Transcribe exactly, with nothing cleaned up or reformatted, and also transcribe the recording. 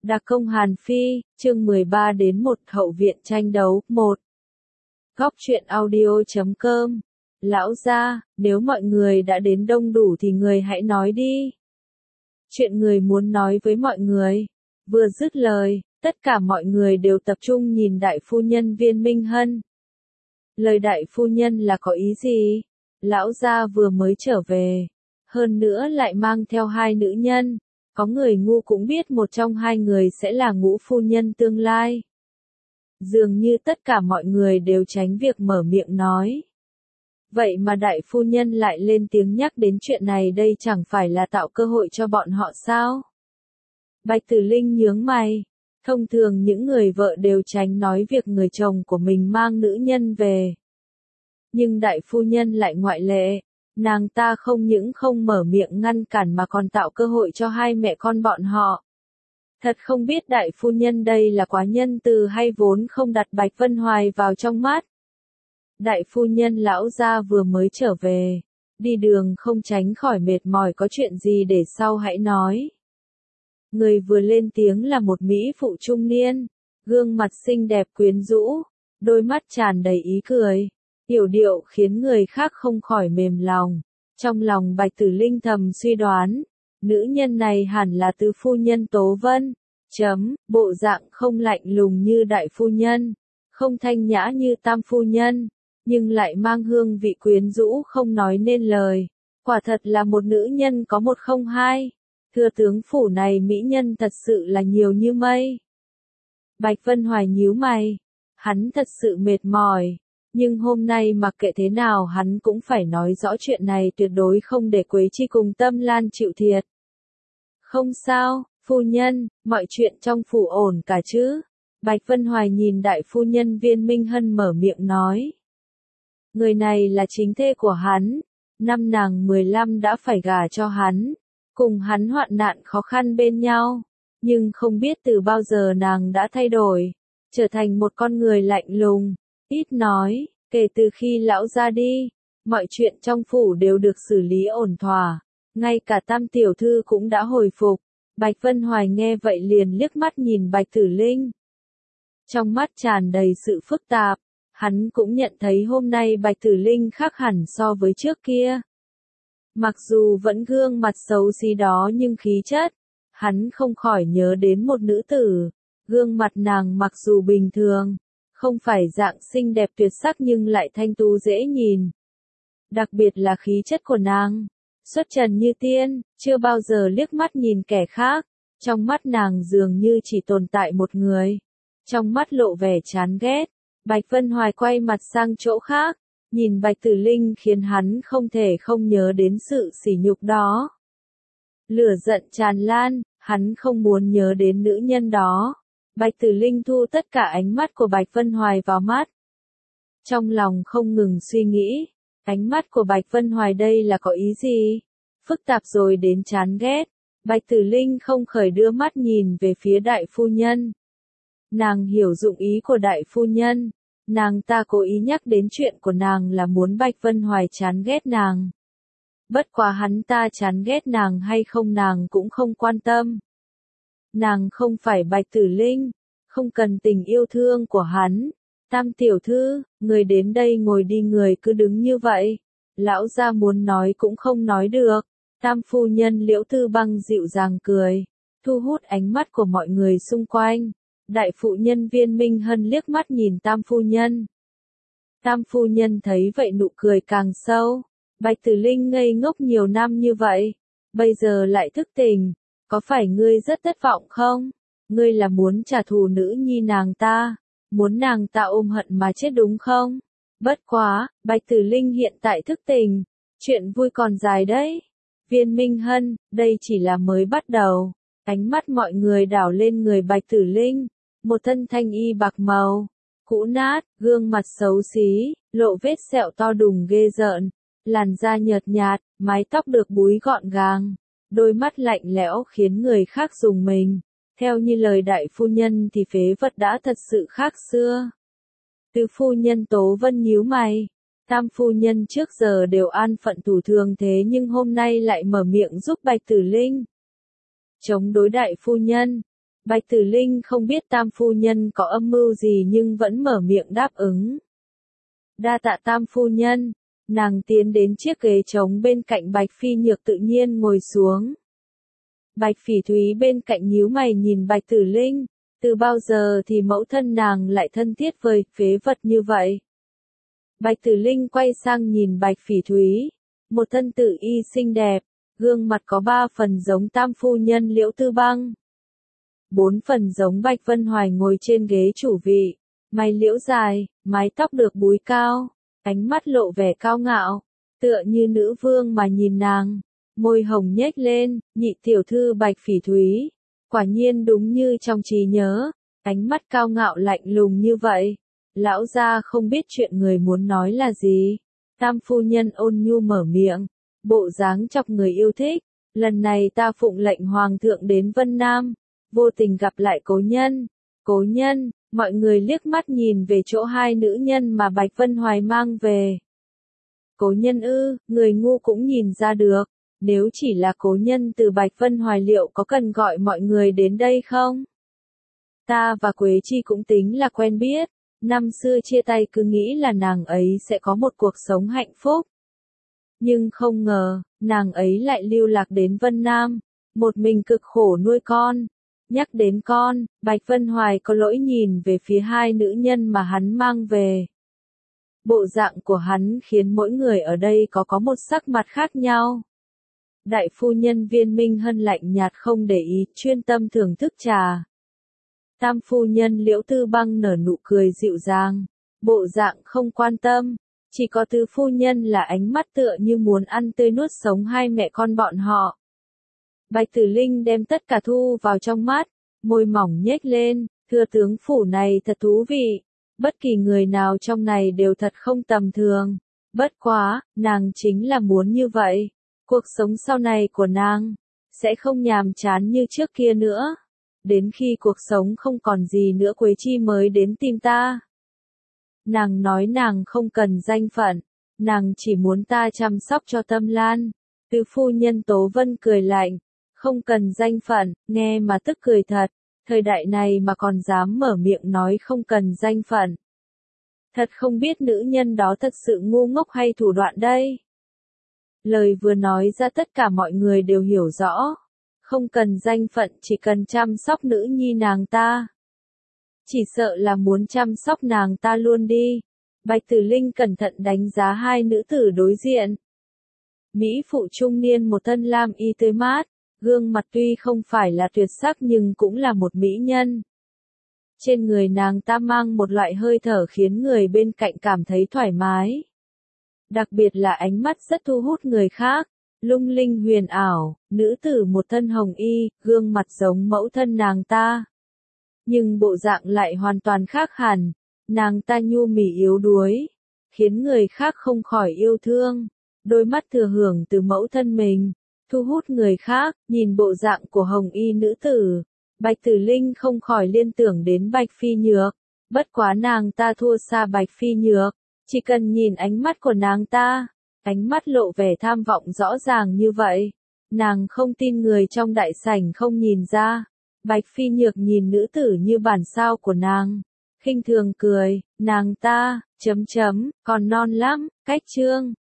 Đặc công Hàn Phi, chương mười ba đến một hậu viện tranh đấu, một. Góc truyện audio chấm com. Lão gia, nếu mọi người đã đến đông đủ thì người hãy nói đi. Chuyện người muốn nói với mọi người. Vừa dứt lời, tất cả mọi người đều tập trung nhìn đại phu nhân Viên Minh Hân. Lời đại phu nhân là có ý gì? Lão gia vừa mới trở về. Hơn nữa lại mang theo hai nữ nhân. Có người ngu cũng biết một trong hai người sẽ là ngũ phu nhân tương lai. Dường như tất cả mọi người đều tránh việc mở miệng nói. Vậy mà đại phu nhân lại lên tiếng nhắc đến chuyện này, đây chẳng phải là tạo cơ hội cho bọn họ sao? Bạch Tử Linh nhướng mày. Thông thường những người vợ đều tránh nói việc người chồng của mình mang nữ nhân về. Nhưng đại phu nhân lại ngoại lệ. Nàng ta không những không mở miệng ngăn cản mà còn tạo cơ hội cho hai mẹ con bọn họ. Thật không biết đại phu nhân đây là quá nhân từ hay vốn không đặt Bạch Vân Hoài vào trong mắt. Đại phu nhân lão gia vừa mới trở về. Đi đường không tránh khỏi mệt mỏi, có chuyện gì để sau hãy nói. Người vừa lên tiếng là một mỹ phụ trung niên. Gương mặt xinh đẹp quyến rũ. Đôi mắt tràn đầy ý cười. Yểu điệu khiến người khác không khỏi mềm lòng. Trong lòng Bạch Tử Linh thầm suy đoán, nữ nhân này hẳn là tứ phu nhân Tố Vân. Chấm, bộ dạng không lạnh lùng như đại phu nhân, không thanh nhã như tam phu nhân, nhưng lại mang hương vị quyến rũ không nói nên lời. Quả thật là một nữ nhân có một không hai. Thưa tướng phủ này mỹ nhân thật sự là nhiều như mây. Bạch Vân Hoài nhíu mày. Hắn thật sự mệt mỏi. Nhưng hôm nay mặc kệ thế nào hắn cũng phải nói rõ chuyện này, tuyệt đối không để Quế Chi cùng Tâm Lan chịu thiệt. Không sao, phu nhân, mọi chuyện trong phủ ổn cả chứ? Bạch Vân Hoài nhìn đại phu nhân Viên Minh Hân mở miệng nói. Người này là chính thê của hắn, năm nàng mười lăm đã phải gả cho hắn, cùng hắn hoạn nạn khó khăn bên nhau, nhưng không biết từ bao giờ nàng đã thay đổi, trở thành một con người lạnh lùng. Ít nói, kể từ khi lão ra đi, mọi chuyện trong phủ đều được xử lý ổn thỏa, ngay cả Tam tiểu thư cũng đã hồi phục. Bạch Vân Hoài nghe vậy liền liếc mắt nhìn Bạch Tử Linh. Trong mắt tràn đầy sự phức tạp, hắn cũng nhận thấy hôm nay Bạch Tử Linh khác hẳn so với trước kia. Mặc dù vẫn gương mặt xấu xí đó nhưng khí chất, hắn không khỏi nhớ đến một nữ tử, gương mặt nàng mặc dù bình thường, không phải dạng xinh đẹp tuyệt sắc nhưng lại thanh tú dễ nhìn. Đặc biệt là khí chất của nàng, xuất trần như tiên, chưa bao giờ liếc mắt nhìn kẻ khác, trong mắt nàng dường như chỉ tồn tại một người. Trong mắt lộ vẻ chán ghét, Bạch Vân Hoài quay mặt sang chỗ khác, nhìn Bạch Tử Linh khiến hắn không thể không nhớ đến sự sỉ nhục đó. Lửa giận tràn lan, hắn không muốn nhớ đến nữ nhân đó. Bạch Tử Linh thu tất cả ánh mắt của Bạch Vân Hoài vào mắt. Trong lòng không ngừng suy nghĩ, ánh mắt của Bạch Vân Hoài đây là có ý gì? Phức tạp rồi đến chán ghét. Bạch Tử Linh không khởi đưa mắt nhìn về phía đại phu nhân. Nàng hiểu dụng ý của đại phu nhân. Nàng ta cố ý nhắc đến chuyện của nàng là muốn Bạch Vân Hoài chán ghét nàng. Bất quá hắn ta chán ghét nàng hay không nàng cũng không quan tâm. Nàng không phải Bạch Tử Linh, không cần tình yêu thương của hắn. Tam tiểu thư, người đến đây ngồi đi, người cứ đứng như vậy. Lão gia muốn nói cũng không nói được. Tam phu nhân Liễu Tư Băng dịu dàng cười, thu hút ánh mắt của mọi người xung quanh. Đại phụ nhân Viên Minh Hân liếc mắt nhìn tam phu nhân. Tam phu nhân thấy vậy nụ cười càng sâu. Bạch Tử Linh ngây ngốc nhiều năm như vậy, bây giờ lại thức tỉnh. Có phải ngươi rất thất vọng không? Ngươi là muốn trả thù nữ nhi nàng ta, muốn nàng ta ôm hận mà chết đúng không? Bất quá, Bạch Tử Linh hiện tại thức tỉnh, chuyện vui còn dài đấy. Viên Minh Hân, đây chỉ là mới bắt đầu. Ánh mắt mọi người đảo lên người Bạch Tử Linh, một thân thanh y bạc màu, cũ nát, gương mặt xấu xí, lộ vết sẹo to đùng ghê rợn, làn da nhợt nhạt, mái tóc được búi gọn gàng. Đôi mắt lạnh lẽo khiến người khác rùng mình. Theo như lời đại phu nhân thì phế vật đã thật sự khác xưa. Tứ phu nhân Tố Vân nhíu mày. Tam phu nhân trước giờ đều an phận thủ thường thế nhưng hôm nay lại mở miệng giúp Bạch Tử Linh. Chống đối đại phu nhân. Bạch Tử Linh không biết Tam phu nhân có âm mưu gì nhưng vẫn mở miệng đáp ứng. Đa tạ Tam phu nhân, nàng tiến đến chiếc ghế trống bên cạnh Bạch Phi Nhược tự nhiên ngồi xuống. Bạch Phỉ Thúy bên cạnh nhíu mày nhìn Bạch Tử Linh, từ bao giờ thì mẫu thân nàng lại thân thiết với phế vật như vậy. Bạch Tử Linh quay sang nhìn Bạch Phỉ Thúy, một thân tử y xinh đẹp, gương mặt có ba phần giống Tam phu nhân Liễu Tư Băng. Bốn phần giống Bạch Vân Hoài ngồi trên ghế chủ vị, mày liễu dài, mái tóc được búi cao, ánh mắt lộ vẻ cao ngạo, tựa như nữ vương mà nhìn nàng, môi hồng nhếch lên, nhị tiểu thư Bạch Phỉ Thúy, quả nhiên đúng như trong trí nhớ, ánh mắt cao ngạo lạnh lùng như vậy. Lão gia không biết chuyện người muốn nói là gì. Tam phu nhân ôn nhu mở miệng, bộ dáng chọc người yêu thích, lần này ta phụng lệnh hoàng thượng đến Vân Nam, vô tình gặp lại cố nhân. Cố nhân, mọi người liếc mắt nhìn về chỗ hai nữ nhân mà Bạch Vân Hoài mang về. Cố nhân ư, người ngu cũng nhìn ra được, nếu chỉ là cố nhân từ Bạch Vân Hoài liệu có cần gọi mọi người đến đây không? Ta và Quế Chi cũng tính là quen biết, năm xưa chia tay cứ nghĩ là nàng ấy sẽ có một cuộc sống hạnh phúc. Nhưng không ngờ, nàng ấy lại lưu lạc đến Vân Nam, một mình cực khổ nuôi con. Nhắc đến con, Bạch Vân Hoài có lỗi nhìn về phía hai nữ nhân mà hắn mang về. Bộ dạng của hắn khiến mỗi người ở đây có có một sắc mặt khác nhau. Đại phu nhân Viên Minh Hân lạnh nhạt không để ý, chuyên tâm thưởng thức trà. Tam phu nhân Liễu Tư Băng nở nụ cười dịu dàng, bộ dạng không quan tâm, chỉ có tứ phu nhân là ánh mắt tựa như muốn ăn tươi nuốt sống hai mẹ con bọn họ. Bạch Tử Linh đem tất cả thu vào trong mắt, môi mỏng nhếch lên, thưa tướng phủ này thật thú vị, bất kỳ người nào trong này đều thật không tầm thường, bất quá, nàng chính là muốn như vậy, cuộc sống sau này của nàng, sẽ không nhàm chán như trước kia nữa. Đến khi cuộc sống không còn gì nữa Quế Chi mới đến tìm ta. Nàng nói nàng không cần danh phận, nàng chỉ muốn ta chăm sóc cho Tâm Lan. Tứ phu nhân Tố Vân cười lạnh, không cần danh phận, nghe mà tức cười thật, thời đại này mà còn dám mở miệng nói không cần danh phận. Thật không biết nữ nhân đó thật sự ngu ngốc hay thủ đoạn đây. Lời vừa nói ra tất cả mọi người đều hiểu rõ. Không cần danh phận, chỉ cần chăm sóc nữ nhi nàng ta. Chỉ sợ là muốn chăm sóc nàng ta luôn đi. Bạch Tử Linh cẩn thận đánh giá hai nữ tử đối diện. Mỹ phụ trung niên một thân lam y tươi mát, gương mặt tuy không phải là tuyệt sắc nhưng cũng là một mỹ nhân. Trên người nàng ta mang một loại hơi thở khiến người bên cạnh cảm thấy thoải mái. Đặc biệt là ánh mắt rất thu hút người khác. Lung linh huyền ảo, nữ tử một thân hồng y, gương mặt giống mẫu thân nàng ta. Nhưng bộ dạng lại hoàn toàn khác hẳn, nàng ta nhu mì yếu đuối, khiến người khác không khỏi yêu thương. Đôi mắt thừa hưởng từ mẫu thân mình, thu hút người khác, nhìn bộ dạng của hồng y nữ tử. Bạch Tử Linh không khỏi liên tưởng đến Bạch Phi Nhược, bất quá nàng ta thua xa Bạch Phi Nhược, chỉ cần nhìn ánh mắt của nàng ta. Ánh mắt lộ vẻ tham vọng rõ ràng như vậy. Nàng không tin người trong đại sảnh không nhìn ra. Bạch Phi Nhược nhìn nữ tử như bản sao của nàng. Khinh thường cười, nàng ta, chấm chấm, còn non lắm, cách chương.